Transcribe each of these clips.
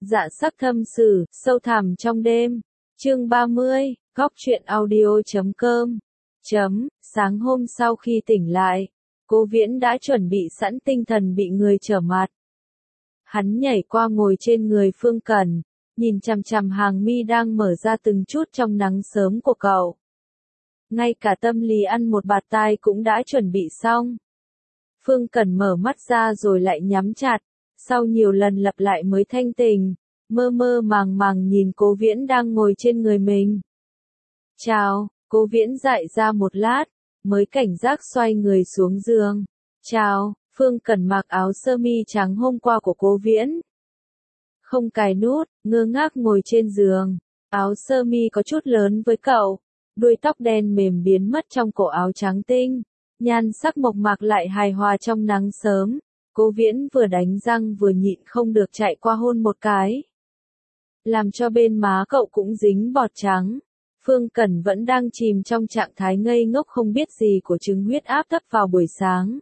Dạ sắc thâm sử, sâu thẳm trong đêm. Chương 30, góc truyện audio.com. Sáng hôm sau khi tỉnh lại, Cố Viễn đã chuẩn bị sẵn tinh thần bị người trở mặt. Hắn nhảy qua ngồi trên người Phương Cẩn, nhìn chằm chằm hàng mi đang mở ra từng chút trong nắng sớm của cậu. Ngay cả tâm lý ăn một bạt tai cũng đã chuẩn bị xong. Phương Cẩn mở mắt ra rồi lại nhắm chặt, sau nhiều lần lặp lại mới thanh tỉnh, mơ mơ màng màng nhìn Cố Viễn đang ngồi trên người mình. Chào, Cố Viễn dại ra một lát, mới cảnh giác xoay người xuống giường. Chào, Phương Cẩn mặc áo sơ mi trắng hôm qua của Cố Viễn. Không cài nút, ngơ ngác ngồi trên giường, áo sơ mi có chút lớn với cậu, đuôi tóc đen mềm biến mất trong cổ áo trắng tinh, nhan sắc mộc mạc lại hài hòa trong nắng sớm. Cố Viễn vừa đánh răng vừa nhịn không được chạy qua hôn một cái, làm cho bên má cậu cũng dính bọt trắng. Phương Cẩn vẫn đang chìm trong trạng thái ngây ngốc không biết gì của chứng huyết áp thấp vào buổi sáng.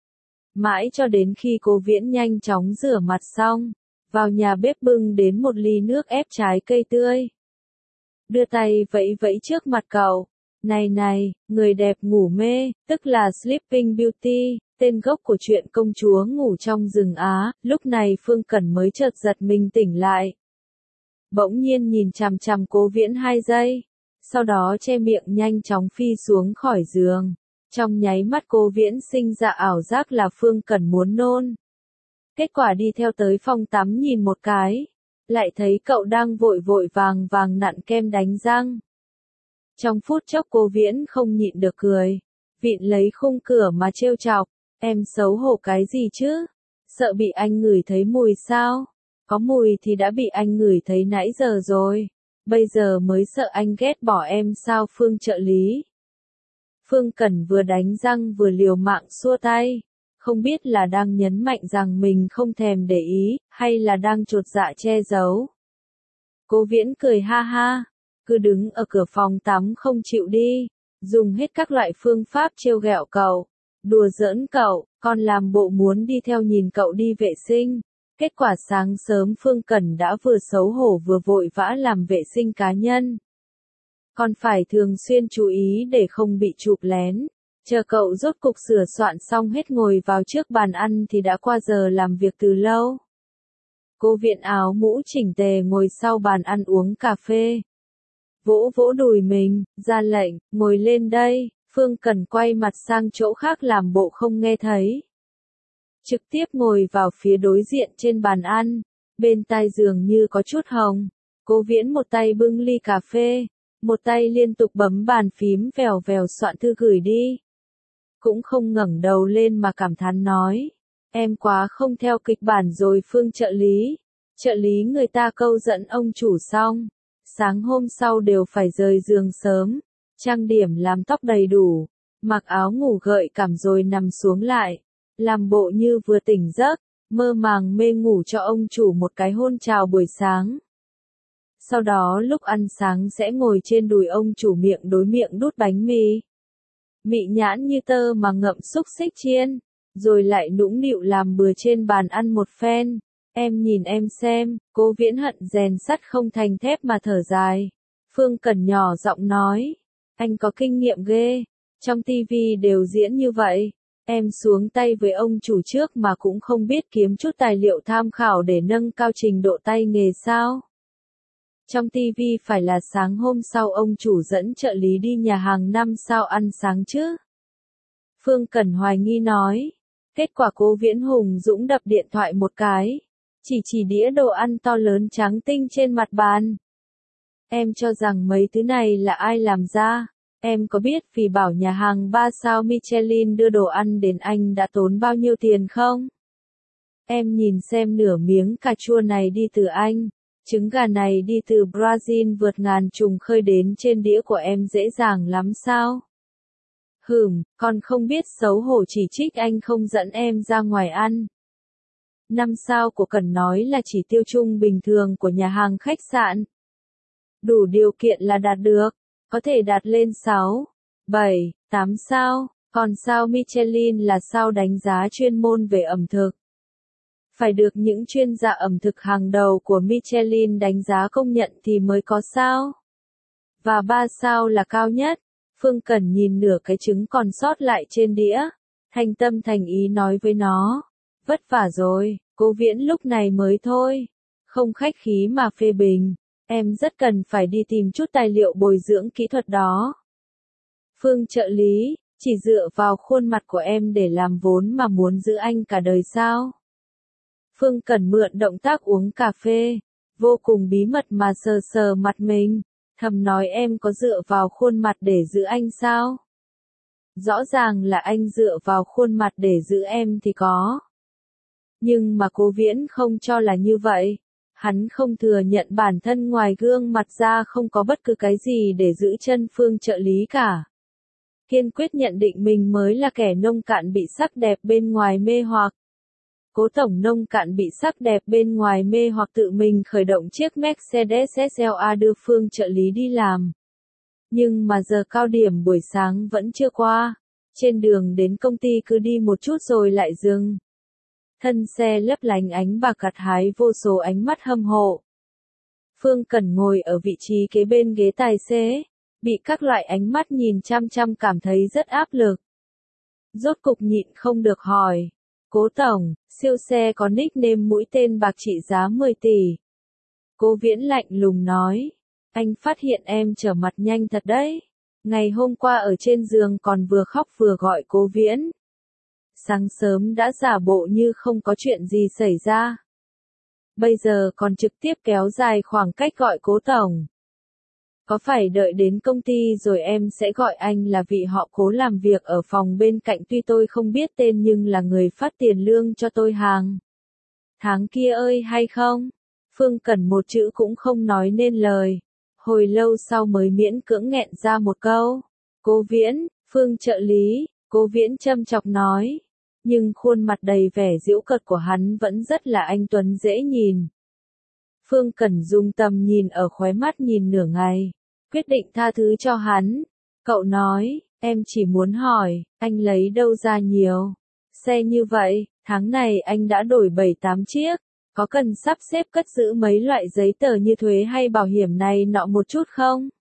Mãi cho đến khi Cố Viễn nhanh chóng rửa mặt xong, vào nhà bếp bưng đến một ly nước ép trái cây tươi. Đưa tay vẫy vẫy trước mặt cậu. Này, người đẹp ngủ mê, tức là Sleeping Beauty, tên gốc của truyện công chúa ngủ trong rừng Á. Lúc này Phương Cẩn mới chợt giật mình tỉnh lại. Bỗng nhiên nhìn chằm chằm Cố Viễn 2 giây, sau đó che miệng nhanh chóng phi xuống khỏi giường. Trong nháy mắt Cố Viễn sinh ra ảo giác là Phương Cẩn muốn nôn. Kết quả đi theo tới phòng tắm nhìn một cái, lại thấy cậu đang vội vội vàng vàng nặn kem đánh răng. Trong phút chốc Cố Viễn không nhịn được cười, vịn lấy khung cửa mà trêu chọc, em xấu hổ cái gì chứ? Sợ bị anh ngửi thấy mùi sao? Có mùi thì đã bị anh ngửi thấy nãy giờ rồi, bây giờ mới sợ anh ghét bỏ em sao Phương trợ lý? Phương Cẩn vừa đánh răng vừa liều mạng xua tay, không biết là đang nhấn mạnh rằng mình không thèm để ý, hay là đang chột dạ che giấu. Cố Viễn cười ha ha, cứ đứng ở cửa phòng tắm không chịu đi, dùng hết các loại phương pháp trêu ghẹo cậu, đùa giỡn cậu, còn làm bộ muốn đi theo nhìn cậu đi vệ sinh. Kết quả sáng sớm Phương Cẩn đã vừa xấu hổ vừa vội vã làm vệ sinh cá nhân. Còn phải thường xuyên chú ý để không bị chụp lén. Chờ cậu rốt cục sửa soạn xong hết ngồi vào trước bàn ăn thì đã qua giờ làm việc từ lâu. Cố Viễn áo mũ chỉnh tề ngồi sau bàn ăn uống cà phê. Vỗ vỗ đùi mình, ra lệnh, ngồi lên đây. Phương Cẩn quay mặt sang chỗ khác làm bộ không nghe thấy. Trực tiếp ngồi vào phía đối diện trên bàn ăn, bên tai giường như có chút hồng. Cố Viễn một tay bưng ly cà phê, một tay liên tục bấm bàn phím vèo vèo soạn thư gửi đi. Cũng không ngẩng đầu lên mà cảm thán nói, em quá không theo kịch bản rồi Phương trợ lý. Trợ lý người ta câu dẫn ông chủ xong, sáng hôm sau đều phải rời giường sớm, trang điểm làm tóc đầy đủ, mặc áo ngủ gợi cảm rồi nằm xuống lại, làm bộ như vừa tỉnh giấc, mơ màng mê ngủ cho ông chủ một cái hôn chào buổi sáng. Sau đó lúc ăn sáng sẽ ngồi trên đùi ông chủ miệng đối miệng đút bánh mì. Mị nhãn như tơ mà ngậm xúc xích chiên, rồi lại nũng nịu làm bừa trên bàn ăn một phen. Em nhìn em xem, Cố Viễn hận rèn sắt không thành thép mà thở dài. Phương Cẩn nhỏ giọng nói, anh có kinh nghiệm ghê, trong tivi đều diễn như vậy. Em xuống tay với ông chủ trước mà cũng không biết kiếm chút tài liệu tham khảo để nâng cao trình độ tay nghề sao? Trong TV phải là sáng hôm sau ông chủ dẫn trợ lý đi nhà hàng 5 sao ăn sáng chứ? Phương Cẩn hoài nghi nói. Kết quả Cố Viễn hùng dũng đập điện thoại một cái, chỉ đĩa đồ ăn to lớn trắng tinh trên mặt bàn. Em cho rằng mấy thứ này là ai làm ra? Em có biết vì bảo nhà hàng 3 sao Michelin đưa đồ ăn đến anh đã tốn bao nhiêu tiền không? Em nhìn xem nửa miếng cà chua này đi từ Anh, trứng gà này đi từ Brazil vượt ngàn trùng khơi đến trên đĩa của em dễ dàng lắm sao? Còn không biết xấu hổ chỉ trích anh không dẫn em ra ngoài ăn. 5 sao của Cẩn nói là chỉ tiêu chung bình thường của nhà hàng khách sạn. Đủ điều kiện là đạt được, có thể đạt lên 6, 7, 8 sao, còn sao Michelin là sao đánh giá chuyên môn về ẩm thực. Phải được những chuyên gia ẩm thực hàng đầu của Michelin đánh giá công nhận thì mới có sao. Và 3 sao là cao nhất. Phương Cẩn nhìn nửa cái trứng còn sót lại trên đĩa. Thành tâm thành ý nói với nó. Vất vả rồi, Cố Viễn lúc này mới thôi. Không khách khí mà phê bình. Em rất cần phải đi tìm chút tài liệu bồi dưỡng kỹ thuật đó. Phương trợ lý, chỉ dựa vào khuôn mặt của em để làm vốn mà muốn giữ anh cả đời sao? Phương Cẩn mượn động tác uống cà phê, vô cùng bí mật mà sờ sờ mặt mình, thầm nói em có dựa vào khuôn mặt để giữ anh sao? Rõ ràng là anh dựa vào khuôn mặt để giữ em thì có. Nhưng mà Cố Viễn không cho là như vậy. Hắn không thừa nhận bản thân ngoài gương mặt ra không có bất cứ cái gì để giữ chân Phương trợ lý cả. Kiên quyết nhận định mình mới là kẻ nông cạn bị sắc đẹp bên ngoài mê hoặc. Cố tổng nông cạn bị sắc đẹp bên ngoài mê hoặc tự mình khởi động chiếc Mercedes SLA đưa Phương trợ lý đi làm. Nhưng mà giờ cao điểm buổi sáng vẫn chưa qua. Trên đường đến công ty cứ đi một chút rồi lại dừng. Thân xe lấp lánh ánh bạc gặt hái vô số ánh mắt hâm mộ. Phương Cẩn ngồi ở vị trí kế bên ghế tài xế, bị các loại ánh mắt nhìn chăm chăm cảm thấy rất áp lực. Rốt cục nhịn không được hỏi. Cố tổng, siêu xe có nickname mũi tên bạc trị giá 10 tỷ. Cố Viễn lạnh lùng nói. Anh phát hiện em trở mặt nhanh thật đấy. Ngày hôm qua ở trên giường còn vừa khóc vừa gọi Cố Viễn. Sáng sớm đã giả bộ như không có chuyện gì xảy ra. Bây giờ còn trực tiếp kéo dài khoảng cách gọi Cố tổng. Có phải đợi đến công ty rồi em sẽ gọi anh là vị họ Cố làm việc ở phòng bên cạnh, tuy tôi không biết tên nhưng là người phát tiền lương cho tôi hàng tháng kia ơi hay không? Phương Cẩn một chữ cũng không nói nên lời. Hồi lâu sau mới miễn cưỡng nghẹn ra một câu. Cố Viễn, Phương trợ lý, Cố Viễn châm chọc nói. Nhưng khuôn mặt đầy vẻ giễu cợt của hắn vẫn rất là anh tuấn dễ nhìn. Phương Cẩn dùng tầm nhìn ở khóe mắt nhìn nửa ngày, quyết định tha thứ cho hắn. Cậu nói, em chỉ muốn hỏi, anh lấy đâu ra nhiều xe như vậy, tháng này anh đã đổi 7-8 chiếc, có cần sắp xếp cất giữ mấy loại giấy tờ như thuế hay bảo hiểm này nọ một chút không?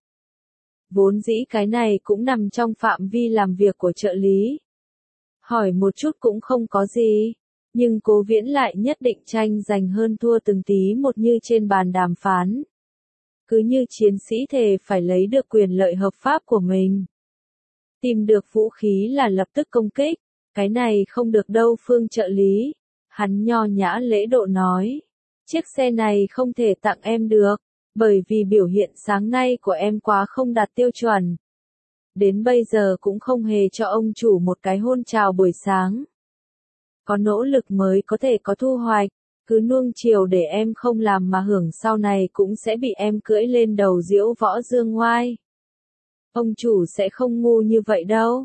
Vốn dĩ cái này cũng nằm trong phạm vi làm việc của trợ lý. Hỏi một chút cũng không có gì, nhưng Cố Viễn lại nhất định tranh giành hơn thua từng tí một như trên bàn đàm phán. Cứ như chiến sĩ thề phải lấy được quyền lợi hợp pháp của mình. Tìm được vũ khí là lập tức công kích, cái này không được đâu Phương trợ lý. Hắn nho nhã lễ độ nói, chiếc xe này không thể tặng em được, bởi vì biểu hiện sáng nay của em quá không đạt tiêu chuẩn. Đến bây giờ cũng không hề cho ông chủ một cái hôn chào buổi sáng. Có nỗ lực mới có thể có thu hoạch, cứ nuông chiều để em không làm mà hưởng sau này cũng sẽ bị em cưỡi lên đầu diễu võ dương ngoai. Ông chủ sẽ không ngu như vậy đâu.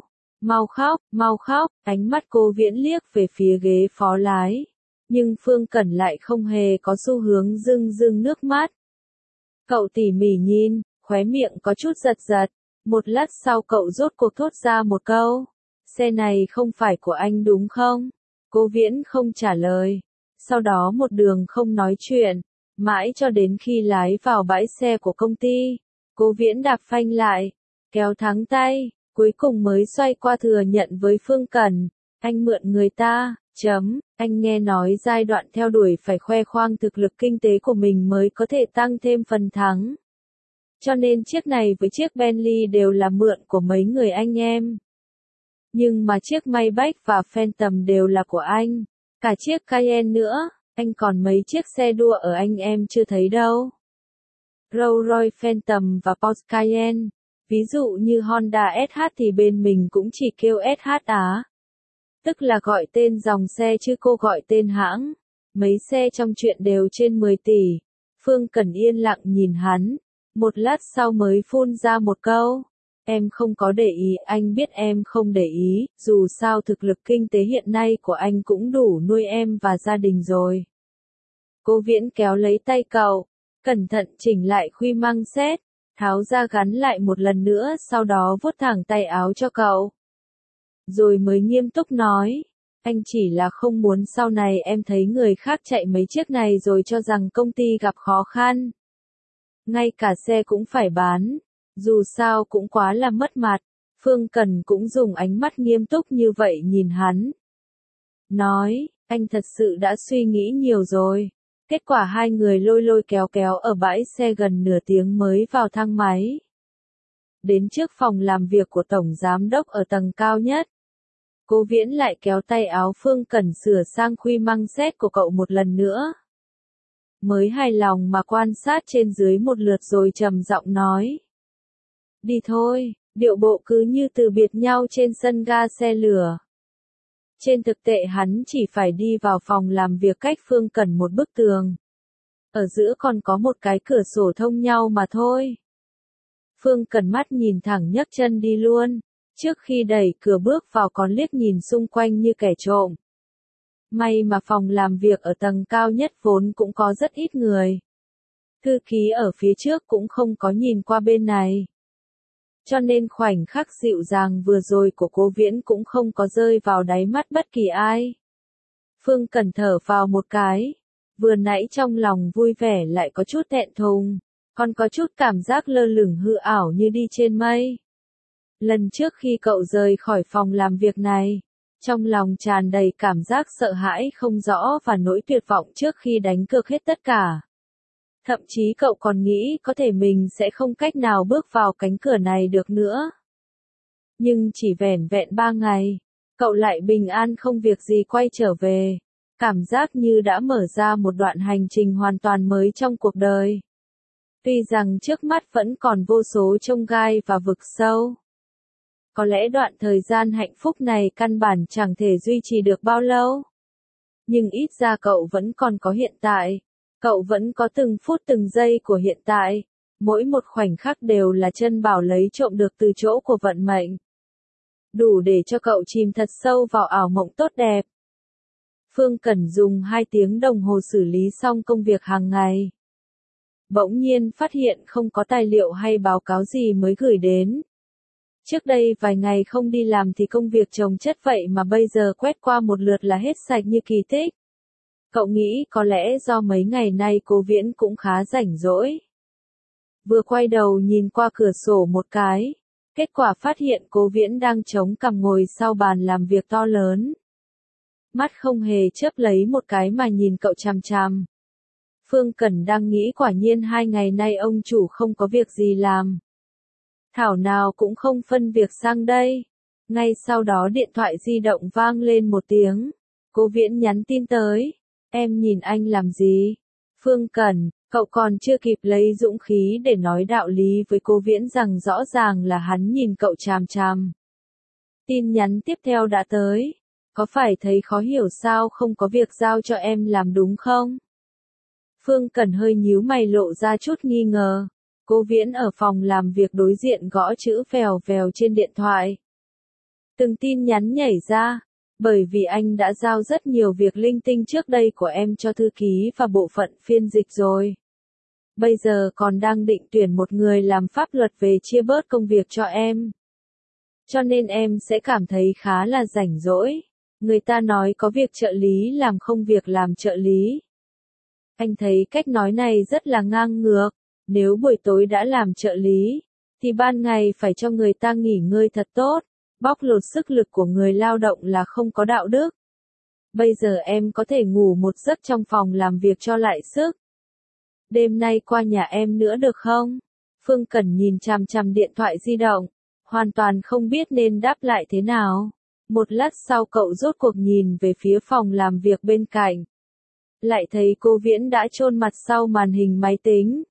Mau khóc, ánh mắt Cố Viễn liếc về phía ghế phó lái. Nhưng Phương Cẩn lại không hề có xu hướng rưng nước mắt. Cậu tỉ mỉ nhìn, khóe miệng có chút giật giật. Một lát sau cậu rốt cuộc thốt ra một câu. Xe này không phải của anh đúng không? Cố Viễn không trả lời. Sau đó một đường không nói chuyện. Mãi cho đến khi lái vào bãi xe của công ty. Cố Viễn đạp phanh lại. Kéo thắng tay. Cuối cùng mới xoay qua thừa nhận với Phương Cẩn. Anh mượn người ta. Anh nghe nói giai đoạn theo đuổi phải khoe khoang thực lực kinh tế của mình mới có thể tăng thêm phần thắng. Cho nên chiếc này với chiếc Bentley đều là mượn của mấy người anh em. Nhưng mà chiếc Maybach và Phantom đều là của anh. Cả chiếc Cayenne nữa, anh còn mấy chiếc xe đua ở anh em chưa thấy đâu. Rolls-Royce Phantom và Porsche Cayenne. Ví dụ như Honda SH thì bên mình cũng chỉ kêu SH á. Tức là gọi tên dòng xe chứ cô gọi tên hãng. Mấy xe trong chuyện đều trên 10 tỷ. Phương Cẩn yên lặng nhìn hắn. Một lát sau mới phun ra một câu. Em không có để ý, anh biết em không để ý, dù sao thực lực kinh tế hiện nay của anh cũng đủ nuôi em và gia đình rồi. Cố Viễn kéo lấy tay cậu, cẩn thận chỉnh lại khuy măng xét, tháo ra gắn lại một lần nữa, sau đó vuốt thẳng tay áo cho cậu. Rồi mới nghiêm túc nói, Anh chỉ là không muốn sau này em thấy người khác chạy mấy chiếc này rồi cho rằng công ty gặp khó khăn. Ngay cả xe cũng phải bán. Dù sao cũng quá là mất mặt. Phương Cần cũng dùng ánh mắt nghiêm túc như vậy nhìn hắn. Nói, anh thật sự đã suy nghĩ nhiều rồi. Kết quả hai người lôi lôi kéo kéo ở bãi xe gần nửa tiếng mới vào thang máy. Đến trước phòng làm việc của Tổng Giám đốc ở tầng cao nhất. Cố Viễn lại kéo tay áo Phương Cần sửa sang khuy măng xét của cậu một lần nữa. Mới hài lòng mà quan sát trên dưới một lượt rồi trầm giọng nói. Đi thôi, điệu bộ cứ như từ biệt nhau trên sân ga xe lửa. Trên thực tế hắn chỉ phải đi vào phòng làm việc cách Phương Cần một bức tường. Ở giữa còn có một cái cửa sổ thông nhau mà thôi. Phương Cần mắt nhìn thẳng nhấc chân đi luôn. Trước khi đẩy cửa bước vào còn liếc nhìn xung quanh như kẻ trộm. May mà phòng làm việc ở tầng cao nhất vốn cũng có rất ít người. Thư ký ở phía trước cũng không có nhìn qua bên này. Cho nên khoảnh khắc dịu dàng vừa rồi của Cố Viễn cũng không có rơi vào đáy mắt bất kỳ ai. Phương Cần thở vào một cái. Vừa nãy trong lòng vui vẻ lại có chút thẹn thùng. Còn có chút cảm giác lơ lửng hư ảo như đi trên mây. Lần trước khi cậu rời khỏi phòng làm việc này, trong lòng tràn đầy cảm giác sợ hãi không rõ và nỗi tuyệt vọng trước khi đánh cược hết tất cả. Thậm chí cậu còn nghĩ có thể mình sẽ không cách nào bước vào cánh cửa này được nữa. Nhưng chỉ vẻn vẹn 3 ngày, cậu lại bình an không việc gì quay trở về. Cảm giác như đã mở ra một đoạn hành trình hoàn toàn mới trong cuộc đời. Tuy rằng trước mắt vẫn còn vô số chông gai và vực sâu. Có lẽ đoạn thời gian hạnh phúc này căn bản chẳng thể duy trì được bao lâu. Nhưng ít ra cậu vẫn còn có hiện tại. Cậu vẫn có từng phút từng giây của hiện tại. Mỗi một khoảnh khắc đều là chân bảo lấy trộm được từ chỗ của vận mệnh. Đủ để cho cậu chìm thật sâu vào ảo mộng tốt đẹp. Phương Cần dùng 2 tiếng đồng hồ xử lý xong công việc hàng ngày. Bỗng nhiên phát hiện không có tài liệu hay báo cáo gì mới gửi đến. Trước đây vài ngày không đi làm thì công việc chồng chất vậy mà bây giờ quét qua một lượt là hết sạch như kỳ tích. Cậu nghĩ có lẽ do mấy ngày nay Cố Viễn cũng khá rảnh rỗi. Vừa quay đầu nhìn qua cửa sổ một cái, kết quả phát hiện Cố Viễn đang chống cằm ngồi sau bàn làm việc to lớn. Mắt không hề chớp lấy một cái mà nhìn cậu chằm chằm. Phương Cần đang nghĩ quả nhiên 2 ngày nay ông chủ không có việc gì làm. Thảo nào cũng không phân việc sang đây. Ngay sau đó điện thoại di động vang lên một tiếng. Cố Viễn nhắn tin tới. Em nhìn anh làm gì? Phương Cần, cậu còn chưa kịp lấy dũng khí để nói đạo lý với Cố Viễn rằng rõ ràng là hắn nhìn cậu chằm chằm. Tin nhắn tiếp theo đã tới. Có phải thấy khó hiểu sao không có việc giao cho em làm đúng không? Phương Cần hơi nhíu mày lộ ra chút nghi ngờ. Cố Viễn ở phòng làm việc đối diện gõ chữ vèo vèo trên điện thoại. Từng tin nhắn nhảy ra, bởi vì anh đã giao rất nhiều việc linh tinh trước đây của em cho thư ký và bộ phận phiên dịch rồi. Bây giờ còn đang định tuyển một người làm pháp luật về chia bớt công việc cho em. Cho nên em sẽ cảm thấy khá là rảnh rỗi. Người ta nói có việc trợ lý làm không việc làm trợ lý. Anh thấy cách nói này rất là ngang ngược. Nếu buổi tối đã làm trợ lý, thì ban ngày phải cho người ta nghỉ ngơi thật tốt. Bóc lột sức lực của người lao động là không có đạo đức. Bây giờ em có thể ngủ một giấc trong phòng làm việc cho lại sức. Đêm nay qua nhà em nữa được không? Phương Cần nhìn chằm chằm điện thoại di động, hoàn toàn không biết nên đáp lại thế nào. Một lát sau cậu rốt cuộc nhìn về phía phòng làm việc bên cạnh. Lại thấy Cố Viễn đã chôn mặt sau màn hình máy tính.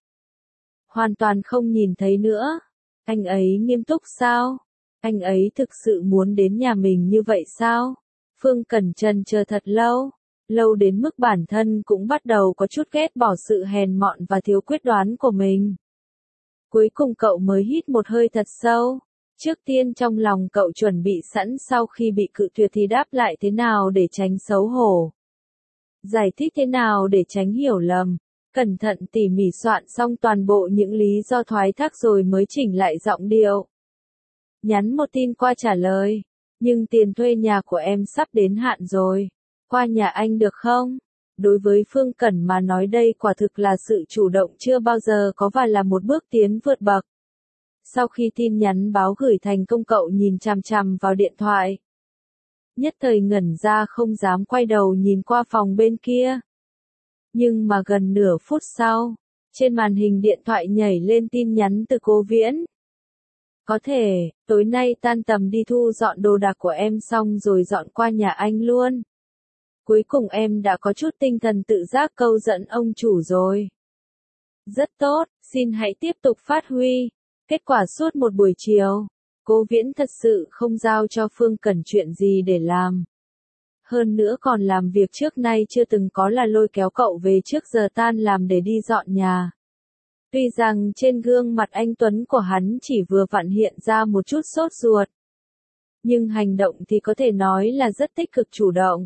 Hoàn toàn không nhìn thấy nữa. Anh ấy nghiêm túc sao? Anh ấy thực sự muốn đến nhà mình như vậy sao? Phương Cần chần chờ thật lâu. Lâu đến mức bản thân cũng bắt đầu có chút ghét bỏ sự hèn mọn và thiếu quyết đoán của mình. Cuối cùng cậu mới hít một hơi thật sâu. Trước tiên trong lòng cậu chuẩn bị sẵn sau khi bị cự tuyệt thì đáp lại thế nào để tránh xấu hổ. Giải thích thế nào để tránh hiểu lầm. Cẩn thận tỉ mỉ soạn xong toàn bộ những lý do thoái thác rồi mới chỉnh lại giọng điệu. Nhắn một tin qua trả lời. Nhưng tiền thuê nhà của em sắp đến hạn rồi. Qua nhà anh được không? Đối với Phương Cẩn mà nói đây quả thực là sự chủ động chưa bao giờ có và là một bước tiến vượt bậc. Sau khi tin nhắn báo gửi thành công cậu nhìn chằm chằm vào điện thoại. Nhất thời ngẩn ra không dám quay đầu nhìn qua phòng bên kia. Nhưng mà gần nửa phút sau, trên màn hình điện thoại nhảy lên tin nhắn từ Cố Viễn. Có thể, tối nay tan tầm đi thu dọn đồ đạc của em xong rồi dọn qua nhà anh luôn. Cuối cùng em đã có chút tinh thần tự giác câu dẫn ông chủ rồi. Rất tốt, xin hãy tiếp tục phát huy. Kết quả suốt một buổi chiều, Cố Viễn thật sự không giao cho Phương Cẩn chuyện gì để làm. Hơn nữa còn làm việc trước nay chưa từng có là lôi kéo cậu về trước giờ tan làm để đi dọn nhà. Tuy rằng trên gương mặt anh Tuấn của hắn chỉ vừa vặn hiện ra một chút sốt ruột. Nhưng hành động thì có thể nói là rất tích cực chủ động.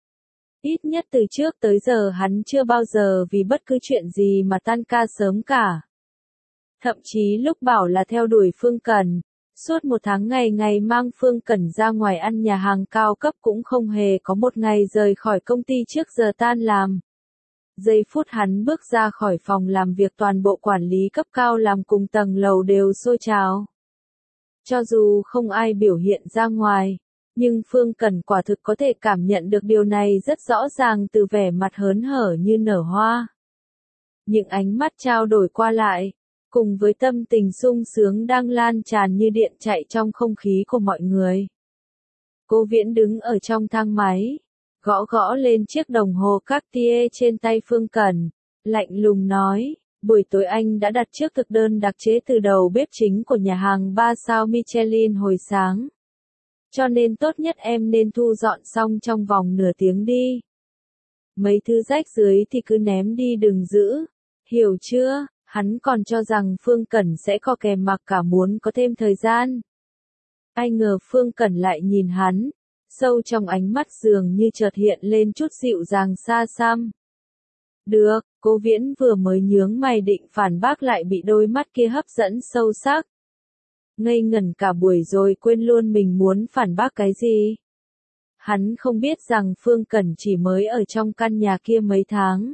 Ít nhất từ trước tới giờ hắn chưa bao giờ vì bất cứ chuyện gì mà tan ca sớm cả. Thậm chí lúc bảo là theo đuổi Phương Cẩn, suốt một tháng ngày ngày mang Phương Cẩn ra ngoài ăn nhà hàng cao cấp cũng không hề có một ngày rời khỏi công ty trước giờ tan làm. Giây phút hắn bước ra khỏi phòng làm việc toàn bộ quản lý cấp cao làm cùng tầng lầu đều sôi trào. Cho dù không ai biểu hiện ra ngoài, nhưng Phương Cẩn quả thực có thể cảm nhận được điều này rất rõ ràng từ vẻ mặt hớn hở như nở hoa. Những ánh mắt trao đổi qua lại, cùng với tâm tình sung sướng đang lan tràn như điện chạy trong không khí của mọi người. Cố Viễn đứng ở trong thang máy, gõ gõ lên chiếc đồng hồ Cartier trên tay Phương Cẩn, lạnh lùng nói, buổi tối anh đã đặt trước thực đơn đặc chế từ đầu bếp chính của nhà hàng 3 sao Michelin hồi sáng. Cho nên tốt nhất em nên thu dọn xong trong vòng nửa tiếng đi. Mấy thứ rách dưới thì cứ ném đi đừng giữ, hiểu chưa? Hắn còn cho rằng Phương Cẩn sẽ co kè mặc cả muốn có thêm thời gian. Ai ngờ Phương Cẩn lại nhìn hắn, sâu trong ánh mắt dường như chợt hiện lên chút dịu dàng xa xăm. Được, Cố Viễn vừa mới nhướng mày định phản bác lại bị đôi mắt kia hấp dẫn sâu sắc. Ngây ngẩn cả buổi rồi quên luôn mình muốn phản bác cái gì. Hắn không biết rằng Phương Cẩn chỉ mới ở trong căn nhà kia mấy tháng.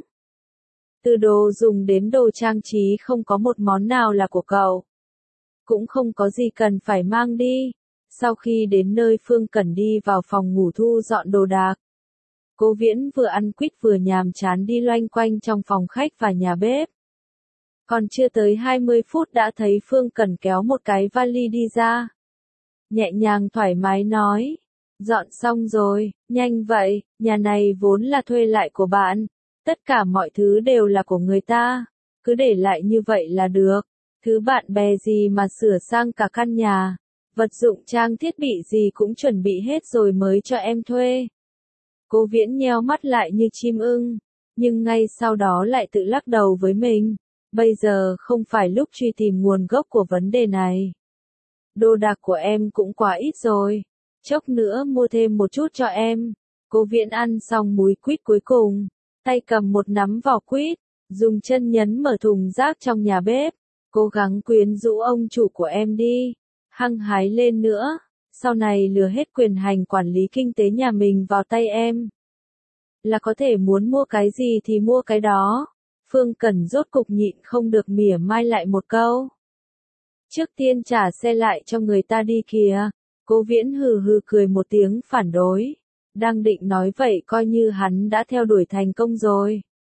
Từ đồ dùng đến đồ trang trí không có một món nào là của cậu. Cũng không có gì cần phải mang đi. Sau khi đến nơi Phương Cẩn đi vào phòng ngủ thu dọn đồ đạc. Cố Viễn vừa ăn quýt vừa nhàm chán đi loanh quanh trong phòng khách và nhà bếp. Còn chưa tới 20 phút đã thấy Phương Cẩn kéo một cái vali đi ra. Nhẹ nhàng thoải mái nói. Dọn xong rồi, nhanh vậy, nhà này vốn là thuê lại của bạn. Tất cả mọi thứ đều là của người ta. Cứ để lại như vậy là được. Thứ bạn bè gì mà sửa sang cả căn nhà. Vật dụng trang thiết bị gì cũng chuẩn bị hết rồi mới cho em thuê. Cố Viễn nheo mắt lại như chim ưng. Nhưng ngay sau đó lại tự lắc đầu với mình. Bây giờ không phải lúc truy tìm nguồn gốc của vấn đề này. Đồ đạc của em cũng quá ít rồi. Chốc nữa mua thêm một chút cho em. Cố Viễn ăn xong múi quýt cuối cùng. Tay cầm một nắm vỏ quýt. Dùng chân nhấn mở thùng rác trong nhà bếp. Cố gắng quyến rũ ông chủ của em đi. Hăng hái lên nữa. Sau này lừa hết quyền hành quản lý kinh tế nhà mình vào tay em. Là có thể muốn mua cái gì thì mua cái đó. Phương Cẩn rốt cục nhịn không được mỉa mai lại một câu. Trước tiên trả xe lại cho người ta đi kìa. Cố Viễn hừ hừ cười một tiếng phản đối. Đang định nói vậy coi như hắn đã theo đuổi thành công rồi.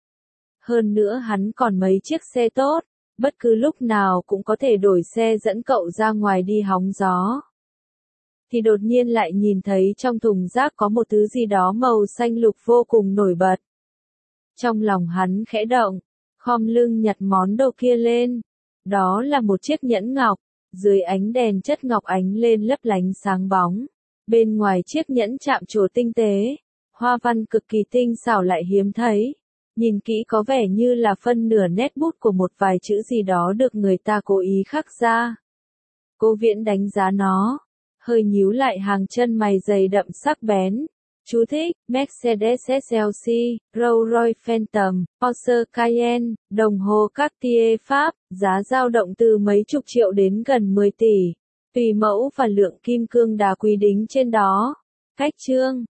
Hơn nữa hắn còn mấy chiếc xe tốt. Bất cứ lúc nào cũng có thể đổi xe dẫn cậu ra ngoài đi hóng gió. Thì đột nhiên lại nhìn thấy trong thùng rác có một thứ gì đó màu xanh lục vô cùng nổi bật. Trong lòng hắn khẽ động, khom lưng nhặt món đồ kia lên. Đó là một chiếc nhẫn ngọc, dưới ánh đèn chất ngọc ánh lên lấp lánh sáng bóng. Bên ngoài chiếc nhẫn chạm trổ tinh tế, hoa văn cực kỳ tinh xảo lại hiếm thấy. Nhìn kỹ có vẻ như là phân nửa nét bút của một vài chữ gì đó được người ta cố ý khắc ra. Cố Viễn đánh giá nó, hơi nhíu lại hàng chân mày dày đậm sắc bén. Chú thích, Mercedes SLC, Rolls-Royce Phantom, Porsche Cayenne, đồng hồ Cartier Pháp, giá dao động từ mấy chục triệu đến gần 10 tỷ. tùy mẫu và lượng kim cương đá quý đính trên đó. Khách trương